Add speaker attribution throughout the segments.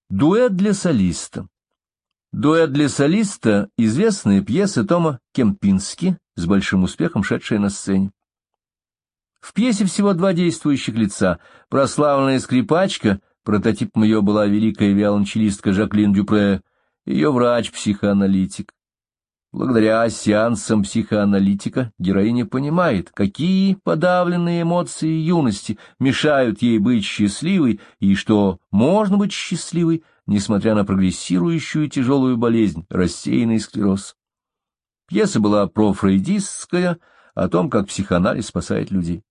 Speaker 1: Дуэт для солиста. Дуэт для солиста — известная пьеса Тома Кемпински, с большим успехом шедшая на сцене. В пьесе всего два действующих лица. Прославленная скрипачка, прототипом ее была великая виолончелистка Жаклин Дюпре, ее врач-психоаналитик. Благодаря сеансам психоаналитика героиня понимает, какие подавленные эмоции юности мешают ей быть счастливой, и что можно быть счастливой, несмотря на прогрессирующую тяжелую болезнь, рассеянный склероз. Пьеса была профрейдистская, о том, как психоанализ спасает людей.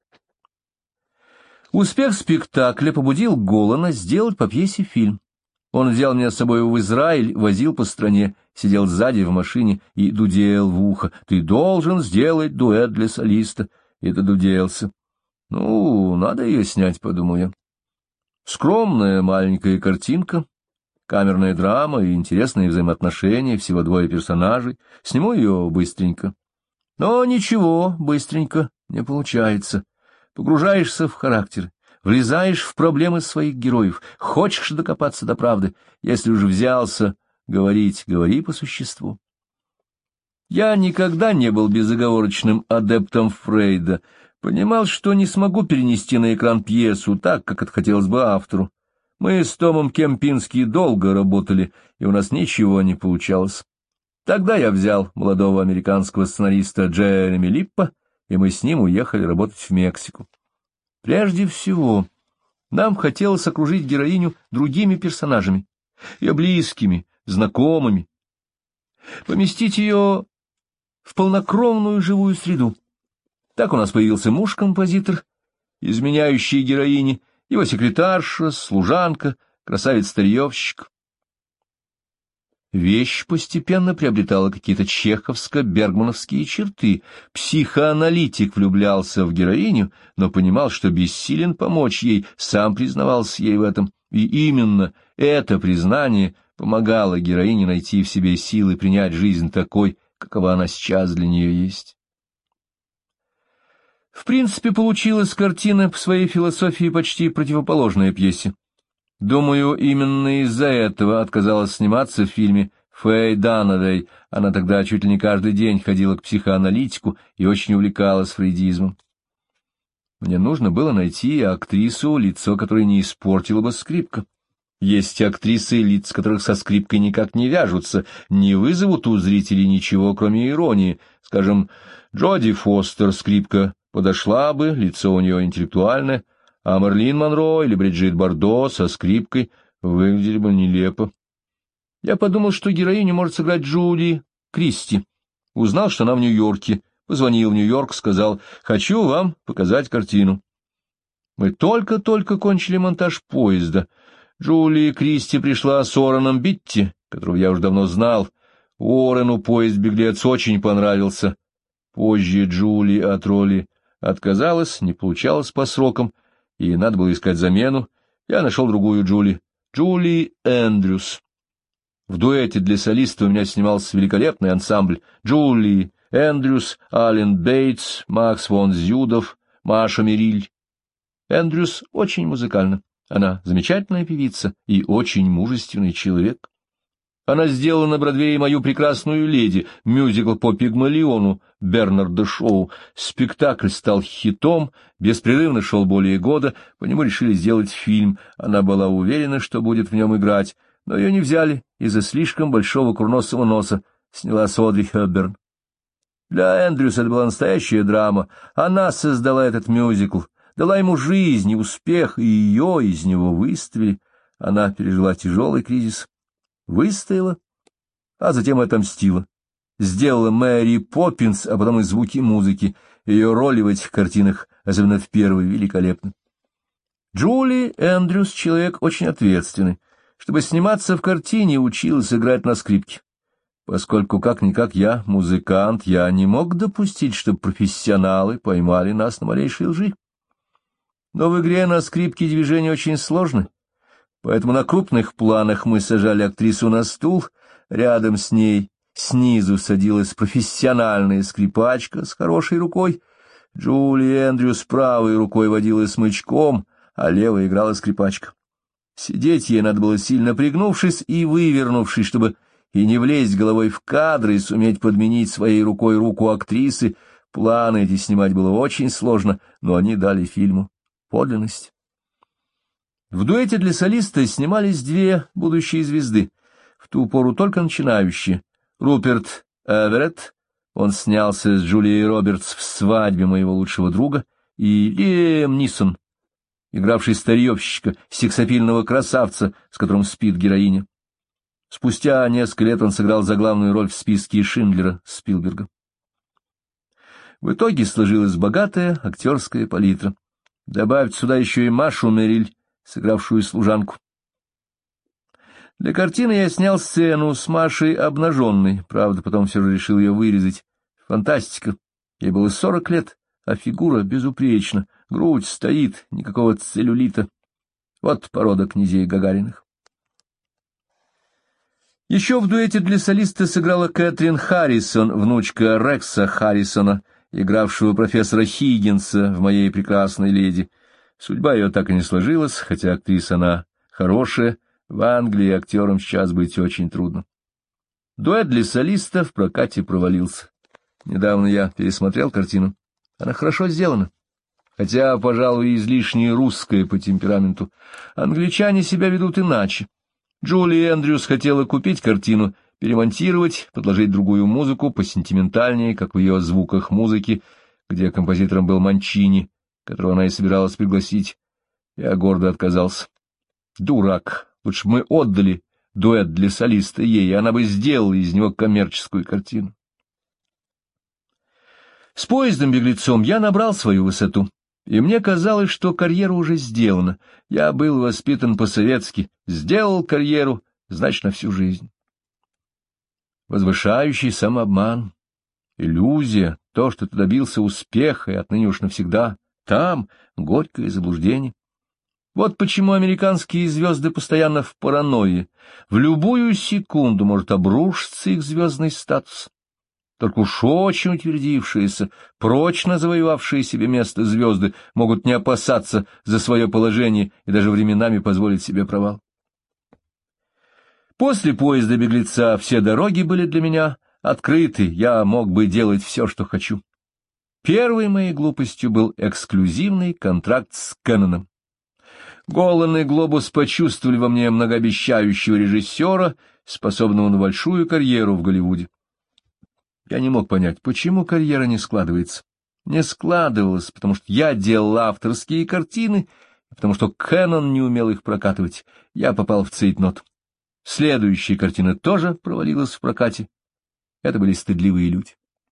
Speaker 1: Успех спектакля побудил Голлана сделать по пьесе фильм. Он взял меня с собой в Израиль, возил по стране, сидел сзади в машине и дудел в ухо: «Ты должен сделать дуэт для солиста». И додуделся. Ну, надо ее снять, подумал я. Скромная маленькая картинка, камерная драма и интересные взаимоотношения, всего двое персонажей. Сниму ее быстренько. Но ничего, быстренько не получается. Погружаешься в характер, влезаешь в проблемы своих героев, хочешь докопаться до правды. Если уж взялся говорить, говори по существу. Я никогда не был безоговорочным адептом Фрейда, понимал, что не смогу перенести на экран пьесу так, как это хотелось бы автору. Мы с Томом Кемпински долго работали, и у нас ничего не получалось. Тогда я взял молодого американского сценариста Джереми Липпа, и мы с ним уехали работать в Мексику. Прежде всего, нам хотелось окружить героиню другими персонажами, ее близкими, знакомыми, поместить ее в полнокровную живую среду. Так у нас появился муж-композитор, изменяющий героине, его секретарша, служанка, красавец-старьевщик. Вещь постепенно приобретала какие-то чеховско-бергмановские черты. Психоаналитик влюблялся в героиню, но понимал, что бессилен помочь ей, сам признавался ей в этом. И именно это признание помогало героине найти в себе силы принять жизнь такой, какова она сейчас для нее есть. В принципе, получилась картина по своей философии почти противоположная пьесе. Думаю, именно из-за этого отказалась сниматься в фильме Фэй Данавей. Она тогда чуть ли не каждый день ходила к психоаналитику и очень увлекалась фрейдизмом. Мне нужно было найти актрису, лицо которой не испортила бы скрипка. Есть актрисы, лица которых со скрипкой никак не вяжутся, не вызовут у зрителей ничего, кроме иронии. Скажем, Джоди Фостер скрипка подошла бы, лицо у нее интеллектуальное, а Мерлин Монро или Бриджит Бардо со скрипкой выглядели бы нелепо. Я подумал, что героиню может сыграть Джули Кристи. Узнал, что она в Нью-Йорке, позвонил в Нью-Йорк, сказал: «Хочу вам показать картину». Мы только-только кончили монтаж поезда. Джули Кристи пришла с Уорреном Битти, которого я уже давно знал. Уоррену поезд-беглец очень понравился. Позже Джули от роли отказалась, не получалось по срокам, и надо было искать замену. Я нашел другую Джули. Джули Эндрюс. В дуэте для солиста у меня снимался великолепный ансамбль: Джули Эндрюс, Ален Бейтс, Макс фон Зюдов, Маша Мериль. Эндрюс очень музыкальна. Она замечательная певица и очень мужественный человек. Она сделала на Бродвее «Мою прекрасную леди», мюзикл по Пигмалиону Бернарда Шоу. Спектакль стал хитом, беспрерывно шел более года, по нему решили сделать фильм. Она была уверена, что будет в нем играть, но ее не взяли из-за слишком большого курносого носа, снялась Одри Хепберн. Для Эндрюса это была настоящая драма. Она создала этот мюзикл, дала ему жизнь и успех, и ее из него выставили. Она пережила тяжелый кризис, выстояла, а затем отомстила. Сделала Мэри Поппинс, а потом и звуки музыки. Ее роли в этих картинах, особенно в первой, великолепны. Джули Эндрюс — человек очень ответственный. Чтобы сниматься в картине, училась играть на скрипке. Поскольку как-никак я музыкант, я не мог допустить, чтобы профессионалы поймали нас на малейшей лжи. Но в игре на скрипке движения очень сложны. Поэтому на крупных планах мы сажали актрису на стул, рядом с ней снизу садилась профессиональная скрипачка с хорошей рукой. Джули Эндрюс правой рукой водила смычком, а левой играла скрипачка. Сидеть ей надо было сильно пригнувшись и вывернувшись, чтобы и не влезть головой в кадры, и суметь подменить своей рукой руку актрисы. Планы эти снимать было очень сложно, но они дали фильму подлинность. В дуэте для солиста снимались две будущие звезды, в ту пору только начинающие. Руперт Эверетт, он снялся с Джулией Робертс в «Свадьбе моего лучшего друга», и Лиам Нисон, игравший старьевщика, сексапильного красавца, с которым спит героиня. Спустя несколько лет он сыграл заглавную роль в «Списке Шиндлера» Спилберга. В итоге сложилась богатая актерская палитра. Добавить сюда еще и Машу Мериль, сыгравшую служанку. Для картины я снял сцену с Машей обнаженной, правда, потом все же решил ее вырезать. Фантастика. Ей было 40 лет, а фигура безупречна, грудь стоит, никакого целлюлита. Вот порода князей Гагариных. Еще в дуэте для солиста сыграла Кэтрин Харрисон, внучка Рекса Харрисона, игравшего профессора Хиггинса в «Моей прекрасной леди». Судьба ее так и не сложилась, хотя актриса она хорошая, в Англии актерам сейчас быть очень трудно. Дуэт для солиста в прокате провалился. Недавно я пересмотрел картину. Она хорошо сделана, хотя, пожалуй, излишне русская по темпераменту. Англичане себя ведут иначе. Джули Эндрюс хотела купить картину, перемонтировать, подложить другую музыку, посентиментальнее, как в ее звуках музыки, где композитором был Манчини, которого она и собиралась пригласить. Я гордо отказался. Дурак! Лучше бы мы отдали дуэт для солиста ей, и она бы сделала из него коммерческую картину. С «Поездом-беглецом» я набрал свою высоту, и мне казалось, что карьера уже сделана. Я был воспитан по-советски, сделал карьеру, значит, на всю жизнь. Возвышающий самообман, иллюзия, то, что ты добился успеха, и отныне уж навсегда, там горькое заблуждение. Вот почему американские звезды постоянно в паранойи. В любую секунду может обрушиться их звездный статус. Только уж очень утвердившиеся, прочно завоевавшие себе место звезды могут не опасаться за свое положение и даже временами позволить себе провал. После «Поезда-беглеца» все дороги были для меня открыты, я мог бы делать все, что хочу. Первой моей глупостью был эксклюзивный контракт с Кэноном. Голан и Глобус почувствовали во мне многообещающего режиссера, способного на большую карьеру в Голливуде. Я не мог понять, почему карьера не складывается. Не складывалась, потому что я делал авторские картины, потому что Кэнон не умел их прокатывать. Я попал в цейтнот. Следующая картина тоже провалилась в прокате. Это были стыдливые люди.